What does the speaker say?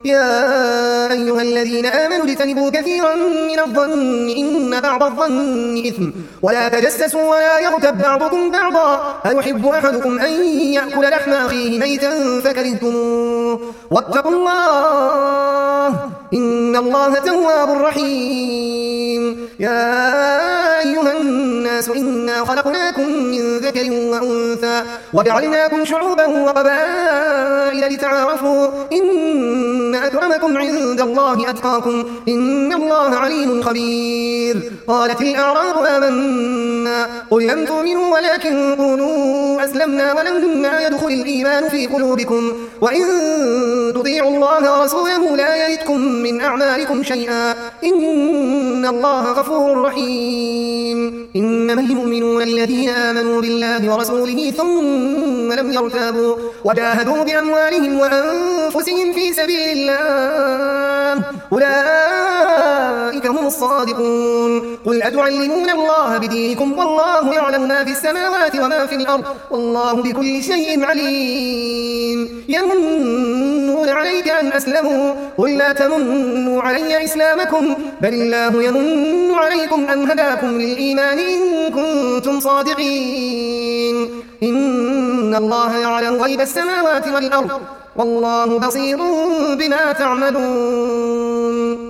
يا أيها الذين آمنوا اجتنبوا كثيرا من الظن إن بعض الظن إثم ولا تجسسوا ولا يغتب بعضكم بعضا أيحب أحدكم أن يأكل لحم أخيه ميتا فكرهتموه واتقوا الله إن الله تواب رحيم. يا أيها الناس إنا خلقناكم من ذكر وأنثى وجعلناكم شعوبا وقبائل لتعارفوا إن أكرمكم عند الله أتقاكم إن الله عليم خبير. قالت الأعراب آمنا قل لم تؤمنوا ولكن قولوا أسلمنا ولما يدخل الإيمان في قلوبكم وإن تطيعوا الله ورسوله لا يلدكم من أعمالكم شيئا إن الله غفور رحيم. إنما المؤمنون الذين آمنوا بالله ورسوله ثم لم يرتابوا وجاهدوا بأموالهم وأنفسهم في سبيل الله أولئك هم الصادقون. قل أتعلمون الله بدينكم والله يعلم ما في السماوات وما في الأرض والله بكل شيء عليم. يمنون عليك أن أسلموا قل لا تمنوا علي إسلامكم بل الله يمن عليكم أن هداكم للإيمان إن كنتم صادقين. إن الله يعلم غيب السماوات والأرض والله بصير بما تعملون.